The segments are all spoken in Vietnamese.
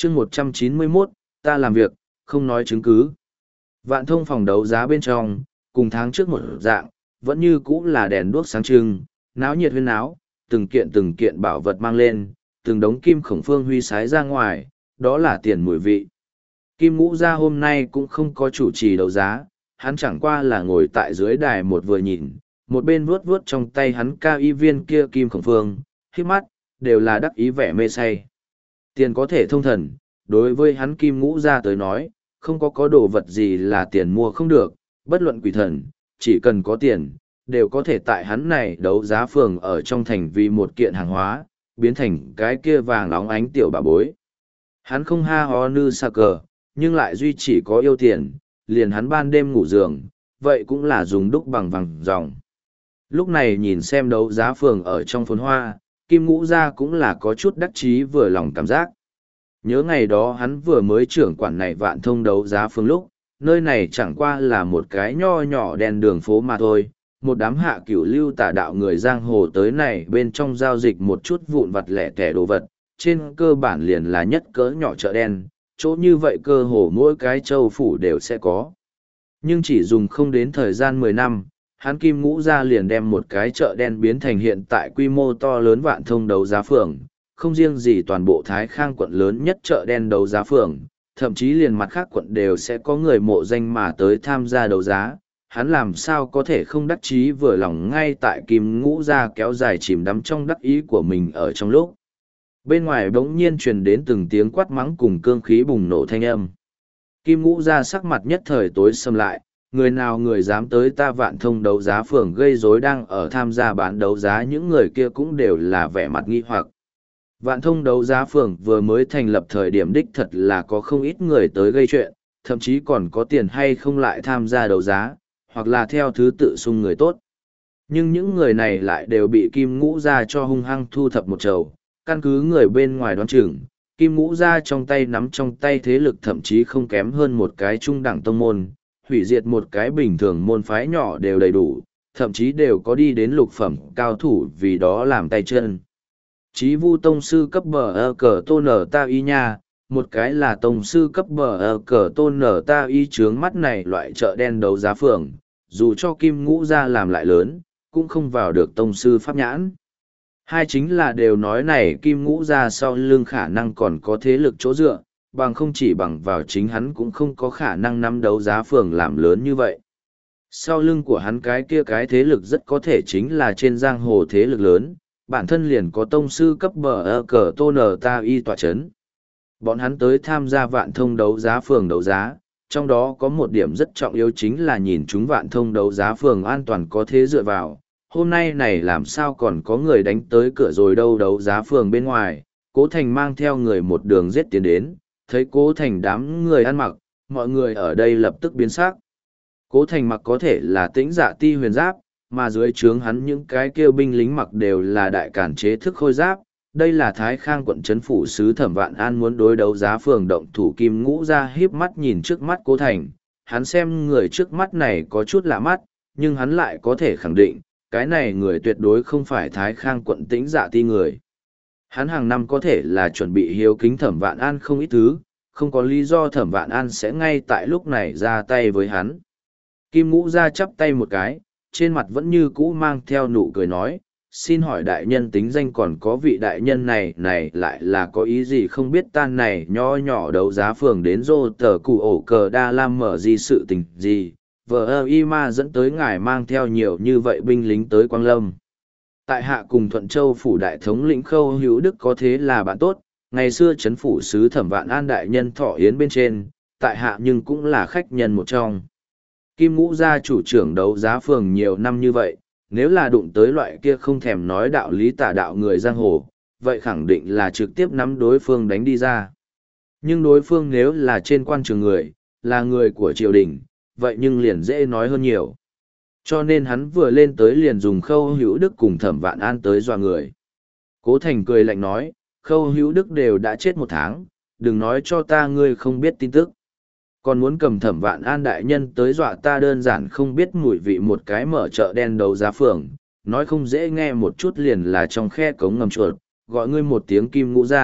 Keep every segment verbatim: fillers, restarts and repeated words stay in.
chương một trăm chín mươi mốt, ta làm việc, không nói chứng cứ. Vạn thông phòng đấu giá bên trong, cùng tháng trước một dạng, vẫn như cũ là đèn đuốc sáng trưng, náo nhiệt huyên náo, từng kiện từng kiện bảo vật mang lên, từng đống kim khổng phương huy sái ra ngoài, đó là tiền mùi vị. Kim Ngũ Gia hôm nay cũng không có chủ trì đấu giá, hắn chẳng qua là ngồi tại dưới đài một vừa nhìn, một bên vuốt vuốt trong tay hắn cao y viên kia kim khổng phương, hít mắt, đều là đắc ý vẻ mê say. Tiền có thể thông thần, đối với hắn Kim Ngũ Gia tới nói, không có có đồ vật gì là tiền mua không được, bất luận quỷ thần, chỉ cần có tiền, đều có thể tại hắn này đấu giá phường ở trong thành vì một kiện hàng hóa, biến thành cái kia vàng óng ánh tiểu bà bối. Hắn không ha ho nư sa cờ, nhưng lại duy chỉ có yêu tiền, liền hắn ban đêm ngủ giường, vậy cũng là dùng đúc bằng vàng dòng. Lúc này nhìn xem đấu giá phường ở trong phồn hoa, Kim Ngũ Gia cũng là có chút đắc chí vừa lòng cảm giác. Nhớ ngày đó hắn vừa mới trưởng quản này vạn thông đấu giá phường lúc, nơi này chẳng qua là một cái nho nhỏ đèn đường phố mà thôi. Một đám hạ cửu lưu tả đạo người giang hồ tới này bên trong giao dịch một chút vụn vặt lẻ tẻ đồ vật, trên cơ bản liền là nhất cỡ nhỏ chợ đen, chỗ như vậy cơ hồ mỗi cái châu phủ đều sẽ có. Nhưng chỉ dùng không đến thời gian mười năm, hắn Kim Ngũ Gia liền đem một cái chợ đen biến thành hiện tại quy mô to lớn vạn thông đấu giá phường, không riêng gì toàn bộ Thái Khang quận lớn nhất chợ đen đấu giá phường, thậm chí liền mặt khác quận đều sẽ có người mộ danh mà tới tham gia đấu giá. Hắn làm sao có thể không đắc chí vừa lòng ngay tại Kim Ngũ Gia kéo dài chìm đắm trong đắc ý của mình ở trong lúc. Bên ngoài bỗng nhiên truyền đến từng tiếng quát mắng cùng cương khí bùng nổ thanh âm. Kim Ngũ Gia sắc mặt nhất thời tối sầm lại, người nào người dám tới ta vạn thông đấu giá phường gây rối đang ở tham gia bán đấu giá, những người kia cũng đều là vẻ mặt nghi hoặc. Vạn thông đấu giá phường vừa mới thành lập thời điểm đích thật là có không ít người tới gây chuyện, thậm chí còn có tiền hay không lại tham gia đấu giá, hoặc là theo thứ tự xung người tốt. Nhưng những người này lại đều bị Kim Ngũ Gia cho hung hăng thu thập một trầu, căn cứ người bên ngoài đoán chừng, Kim Ngũ Gia trong tay nắm trong tay thế lực thậm chí không kém hơn một cái trung đẳng tông môn, hủy diệt một cái bình thường môn phái nhỏ đều đầy đủ, thậm chí đều có đi đến lục phẩm cao thủ vì đó làm tay chân. Chí Vu tông sư cấp bờ ơ cờ tôn nở ta y nha, một cái là tông sư cấp bờ ơ cờ tôn nở ta y trướng mắt này loại chợ đen đấu giá phường, dù cho Kim Ngũ Gia làm lại lớn, cũng không vào được tông sư pháp nhãn. Hai chính là đều nói này Kim Ngũ Gia sau lưng khả năng còn có thế lực chỗ dựa, bằng không chỉ bằng vào chính hắn cũng không có khả năng nắm đấu giá phường làm lớn như vậy. Sau lưng của hắn cái kia cái thế lực rất có thể chính là trên giang hồ thế lực lớn, bản thân liền có tông sư cấp bờ ơ cờ tô nở ta y tọa chấn. Bọn hắn tới tham gia vạn thông đấu giá phường đấu giá, trong đó có một điểm rất trọng yếu chính là nhìn chúng vạn thông đấu giá phường an toàn có thế dựa vào. Hôm nay này làm sao còn có người đánh tới cửa rồi đâu, đấu giá phường bên ngoài, Cố Thành mang theo người một đường giết tiến đến, thấy Cố Thành đám người ăn mặc, mọi người ở đây lập tức biến sắc. Cố Thành mặc có thể là Tĩnh Dạ Ti huyền giáp, mà dưới trướng hắn những cái kêu binh lính mặc đều là đại cản chế thức khôi giáp. Đây là Thái Khang quận trấn phủ sứ Thẩm Vạn An muốn đối đấu giá phường động thủ. Kim Ngũ Gia híp mắt nhìn trước mắt Cố Thành, hắn xem người trước mắt này có chút lạ mắt, nhưng hắn lại có thể khẳng định, cái này người tuyệt đối không phải Thái Khang quận Tĩnh Dạ Ti người. Hắn hàng năm có thể là chuẩn bị hiếu kính Thẩm Vạn An không ít thứ, không có lý do Thẩm Vạn An sẽ ngay tại lúc này ra tay với hắn. Kim Ngũ Gia chắp tay một cái, trên mặt vẫn như cũ mang theo nụ cười nói, xin hỏi đại nhân tính danh còn có vị đại nhân này này lại là có ý gì không biết tan này nho nhỏ đấu giá phường đến rô tờ cụ ổ cờ đa lam mở gì sự tình gì, vợ ơ y ma dẫn tới ngài mang theo nhiều như vậy binh lính tới Quang Lâm. Tại hạ cùng Thuận Châu phủ đại thống lĩnh Khâu Hữu Đức có thế là bạn tốt, ngày xưa chấn phủ sứ Thẩm Vạn An đại nhân thọ yến bên trên, tại hạ nhưng cũng là khách nhân một trong. Kim Ngũ Gia chủ trưởng đấu giá phường nhiều năm như vậy, nếu là đụng tới loại kia không thèm nói đạo lý tả đạo người giang hồ, vậy khẳng định là trực tiếp nắm đối phương đánh đi ra. Nhưng đối phương nếu là trên quan trường người, là người của triều đình, vậy nhưng liền dễ nói hơn nhiều. Cho nên hắn vừa lên tới liền dùng Khâu Hữu Đức cùng Thẩm Vạn An tới dọa người. Cố Thành cười lạnh nói, Khâu Hữu Đức đều đã chết một tháng, đừng nói cho ta ngươi không biết tin tức. Còn muốn cầm Thẩm Vạn An đại nhân tới dọa ta đơn giản không biết mùi vị một cái mở chợ đen đấu giá phường, nói không dễ nghe một chút liền là trong khe cống ngầm chuột, gọi ngươi một tiếng Kim Ngũ Gia,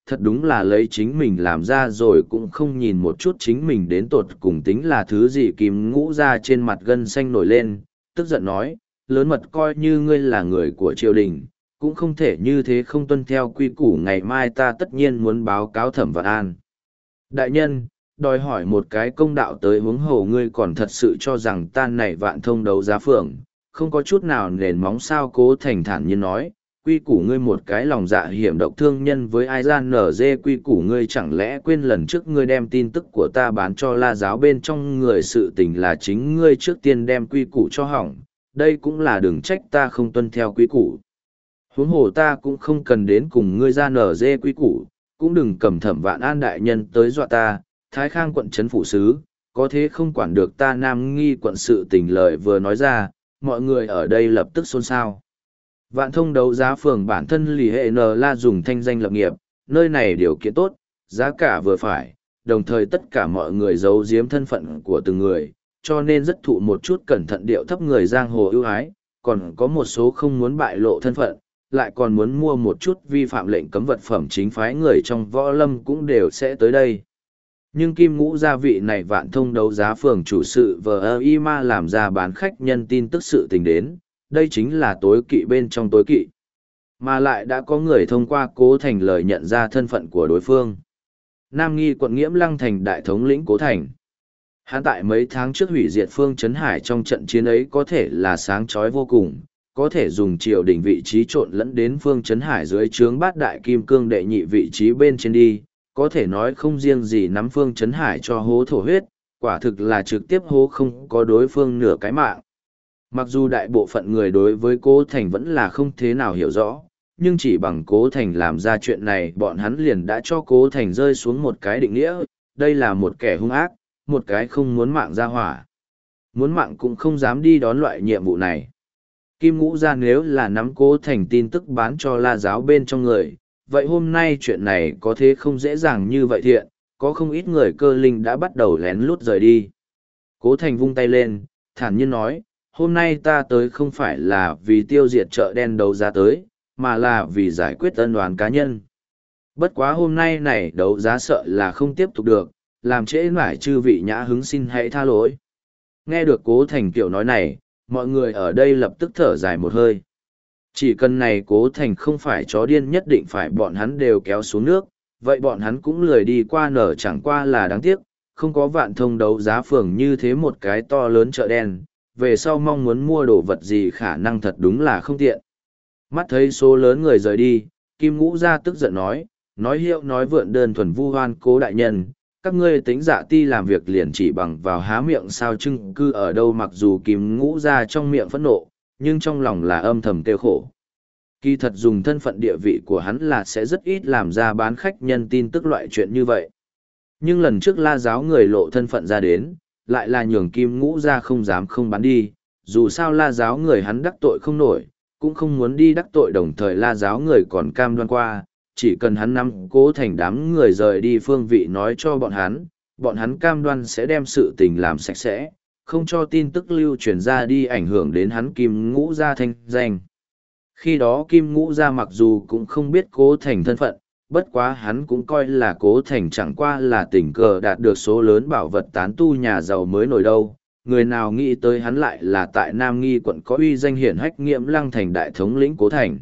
thật đúng là lấy chính mình làm ra rồi cũng không nhìn một chút chính mình đến tột cùng tính là thứ gì. Kim Ngũ ra trên mặt gân xanh nổi lên, tức giận nói, lớn mật coi như ngươi là người của triều đình, cũng không thể như thế không tuân theo quy củ, ngày mai ta tất nhiên muốn báo cáo Thẩm Vạn An. Đại nhân, đòi hỏi một cái công đạo tới, huống hồ ngươi còn thật sự cho rằng ta này Vạn Thông đấu giá phường, không có chút nào nền móng sao? Cố Thành thản nhiên nói, quy củ ngươi một cái lòng dạ hiểm độc thương nhân với ai gian nở dê, quy củ ngươi chẳng lẽ quên lần trước ngươi đem tin tức của ta bán cho La giáo bên trong người, sự tình là chính ngươi trước tiên đem quy củ cho hỏng, đây cũng là đừng trách ta không tuân theo quy củ. Huống hồ ta cũng không cần đến cùng ngươi ra nở dê quy củ, cũng đừng cầm Thẩm Vạn An đại nhân tới dọa ta. Thái Khang quận trấn phủ sứ, có thế không quản được ta Nam Nghi quận sự tình. Lời vừa nói ra, mọi người ở đây lập tức xôn xao. Vạn Thông đấu giá phường bản thân lì hệ n la dùng thanh danh lập nghiệp, nơi này điều kiện tốt, giá cả vừa phải, đồng thời tất cả mọi người giấu giếm thân phận của từng người, cho nên rất thụ một chút cẩn thận điệu thấp người giang hồ ưu ái, còn có một số không muốn bại lộ thân phận, lại còn muốn mua một chút vi phạm lệnh cấm vật phẩm chính phái người trong võ lâm cũng đều sẽ tới đây. Nhưng Kim Ngũ gia vị này Vạn Thông đấu giá phường chủ sự vờ y ma làm ra bán khách nhân tin tức sự tình đến, đây chính là tối kỵ bên trong tối kỵ. Mà lại đã có người thông qua Cố Thành lời nhận ra thân phận của đối phương. Nam Nghi quận Nghiễm Lăng thành đại thống lĩnh Cố Thành. Hắn tại mấy tháng trước hủy diệt Phương Chấn Hải trong trận chiến ấy có thể là sáng chói vô cùng, có thể dùng triều đình vị trí trộn lẫn đến Phương Chấn Hải dưới trướng bát đại kim cương đệ nhị vị trí bên trên đi, có thể nói không riêng gì nắm Phương Chấn Hải cho hố thổ huyết, quả thực là trực tiếp hố không có đối phương nửa cái mạng. Mặc dù đại bộ phận người đối với Cố Thành vẫn là không thế nào hiểu rõ, nhưng chỉ bằng Cố Thành làm ra chuyện này, bọn hắn liền đã cho Cố Thành rơi xuống một cái định nghĩa, đây là một kẻ hung ác, một cái không muốn mạng ra hỏa. Muốn mạng cũng không dám đi đón loại nhiệm vụ này. Kim Ngũ gia nếu là nắm Cố Thành tin tức bán cho La giáo bên trong người, vậy hôm nay chuyện này có thế không dễ dàng như vậy thiện, có không ít người cơ linh đã bắt đầu lén lút rời đi. Cố Thành vung tay lên, thản nhiên nói, hôm nay ta tới không phải là vì tiêu diệt chợ đen đấu giá tới, mà là vì giải quyết ân oán cá nhân. Bất quá hôm nay này đấu giá sợ là không tiếp tục được, làm trễ mãi chư vị nhã hứng, xin hãy tha lỗi. Nghe được Cố Thành kiểu nói này, mọi người ở đây lập tức thở dài một hơi. Chỉ cần này Cố Thành không phải chó điên nhất định phải bọn hắn đều kéo xuống nước, vậy bọn hắn cũng lười đi qua nở, chẳng qua là đáng tiếc, không có Vạn Thông đấu giá phường như thế một cái to lớn chợ đen, về sau mong muốn mua đồ vật gì khả năng thật đúng là không tiện. Mắt thấy số lớn người rời đi, Kim Ngũ gia tức giận nói, nói hiệu nói vượn đơn thuần vu hoan Cố đại nhân, các ngươi tính dạ ti làm việc liền chỉ bằng vào há miệng sao, chứng cư ở đâu? Mặc dù Kim Ngũ gia trong miệng phẫn nộ, nhưng trong lòng là âm thầm tiêu khổ. Kỳ thật dùng thân phận địa vị của hắn là sẽ rất ít làm ra bán khách nhân tin tức loại chuyện như vậy. Nhưng lần trước La giáo người lộ thân phận ra đến, lại là nhường Kim Ngũ gia không dám không bán đi, dù sao La giáo người hắn đắc tội không nổi, cũng không muốn đi đắc tội, đồng thời La giáo người còn cam đoan qua, chỉ cần hắn nắm Cố Thành đám người rời đi phương vị nói cho bọn hắn, bọn hắn cam đoan sẽ đem sự tình làm sạch sẽ, không cho tin tức lưu truyền ra đi ảnh hưởng đến hắn Kim Ngũ gia thanh danh. Khi đó Kim Ngũ gia mặc dù cũng không biết Cố Thành thân phận, bất quá hắn cũng coi là Cố Thành chẳng qua là tình cờ đạt được số lớn bảo vật tán tu nhà giàu mới nổi đâu. Người nào nghĩ tới hắn lại là tại Nam Nghi quận có uy danh hiển hách Nghiễm Lăng thành đại thống lĩnh Cố Thành.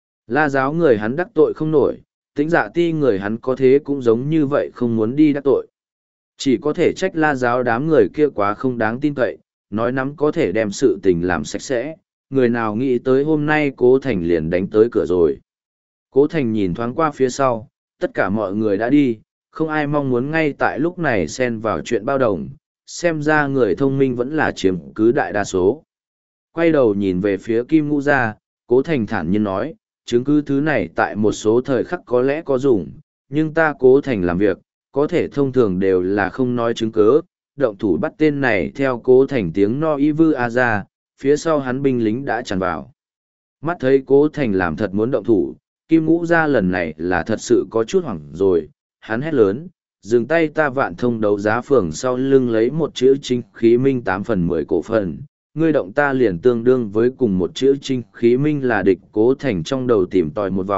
La giáo người hắn đắc tội không nổi, tính dạ ti người hắn có thế cũng giống như vậy không muốn đi đắc tội. Chỉ có thể trách La giáo đám người kia quá không đáng tin cậy, nói nắm có thể đem sự tình làm sạch sẽ, người nào nghĩ tới hôm nay Cố Thành liền đánh tới cửa rồi. Cố Thành nhìn thoáng qua phía sau, tất cả mọi người đã đi, không ai mong muốn ngay tại lúc này xen vào chuyện bao đồng, xem ra người thông minh vẫn là chiếm cứ đại đa số. Quay đầu nhìn về phía Kim Ngũ gia, Cố Thành thản nhiên nói, chứng cứ thứ này tại một số thời khắc có lẽ có dùng, nhưng ta Cố Thành làm việc, có thể thông thường đều là không nói chứng cứ, động thủ bắt tên này theo Cố Thành tiếng no y vư a ra, phía sau hắn binh lính đã tràn vào. Mắt thấy Cố Thành làm thật muốn động thủ, Kim Ngũ gia lần này là thật sự có chút hoảng rồi, hắn hét lớn, dừng tay, ta Vạn Thông đấu giá phường sau lưng lấy một chữ Trinh Khí Minh tám phần mười cổ phần, ngươi động ta liền tương đương với cùng một chữ Trinh Khí Minh là địch. Cố Thành trong đầu tìm tòi một vòng,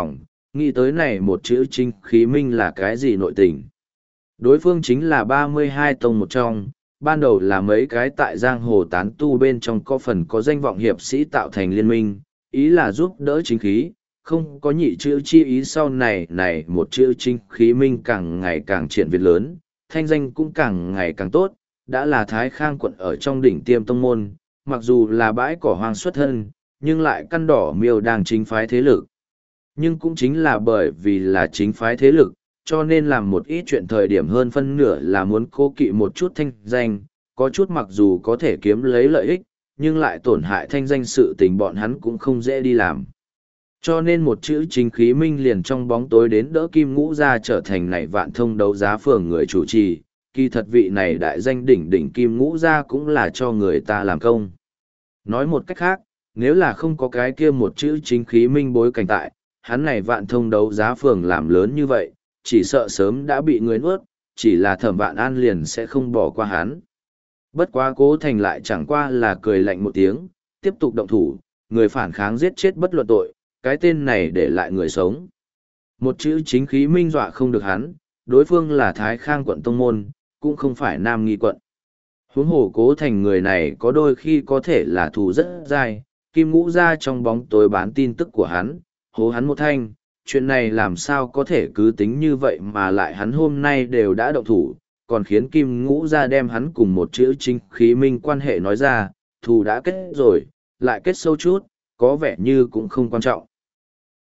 nghĩ tới này một chữ chính khí minh là cái gì nội tình. Đối phương chính là ba mươi hai tông một trong, ban đầu là mấy cái tại giang hồ tán tu bên trong có phần có danh vọng hiệp sĩ tạo thành liên minh, ý là giúp đỡ chính khí, không có nhị chữ chi ý sau này này một chữ chính khí minh càng ngày càng triển việt lớn, thanh danh cũng càng ngày càng tốt, đã là Thái Khang quận ở trong đỉnh tiêm tông môn, mặc dù là bãi cỏ hoang xuất thân, nhưng lại căn đỏ miêu đang chính phái thế lực. Nhưng cũng chính là bởi vì là chính phái thế lực, cho nên làm một ít chuyện thời điểm hơn phân nửa là muốn cố kỵ một chút thanh danh, có chút mặc dù có thể kiếm lấy lợi ích, nhưng lại tổn hại thanh danh sự tình bọn hắn cũng không dễ đi làm. Cho nên một chữ chính khí minh liền trong bóng tối đến đỡ Kim Ngũ ra trở thành này vạn thông đấu giá phường người chủ trì, kỳ thật vị này đại danh đỉnh đỉnh Kim Ngũ ra cũng là cho người ta làm công. Nói một cách khác, nếu là không có cái kia một chữ chính khí minh bối cảnh tại, hắn này vạn thông đấu giá phường làm lớn như vậy, chỉ sợ sớm đã bị người nuốt, chỉ là Thẩm Vạn An liền sẽ không bỏ qua hắn. Bất quá Cố Thành lại chẳng qua là cười lạnh một tiếng, tiếp tục động thủ, người phản kháng giết chết bất luận tội, cái tên này để lại người sống. Một chữ chính khí minh dọa không được hắn, đối phương là Thái Khang quận tông môn, cũng không phải Nam Nghi quận. Huống hồ Cố Thành người này có đôi khi có thể là thù rất dai, Kim Ngũ ra trong bóng tối bán tin tức của hắn, hố hắn một thanh, chuyện này làm sao có thể cứ tính như vậy mà lại hắn hôm nay đều đã động thủ, còn khiến Kim Ngũ ra đem hắn cùng một chữ chính khí minh quan hệ nói ra, thù đã kết rồi, lại kết sâu chút, có vẻ như cũng không quan trọng.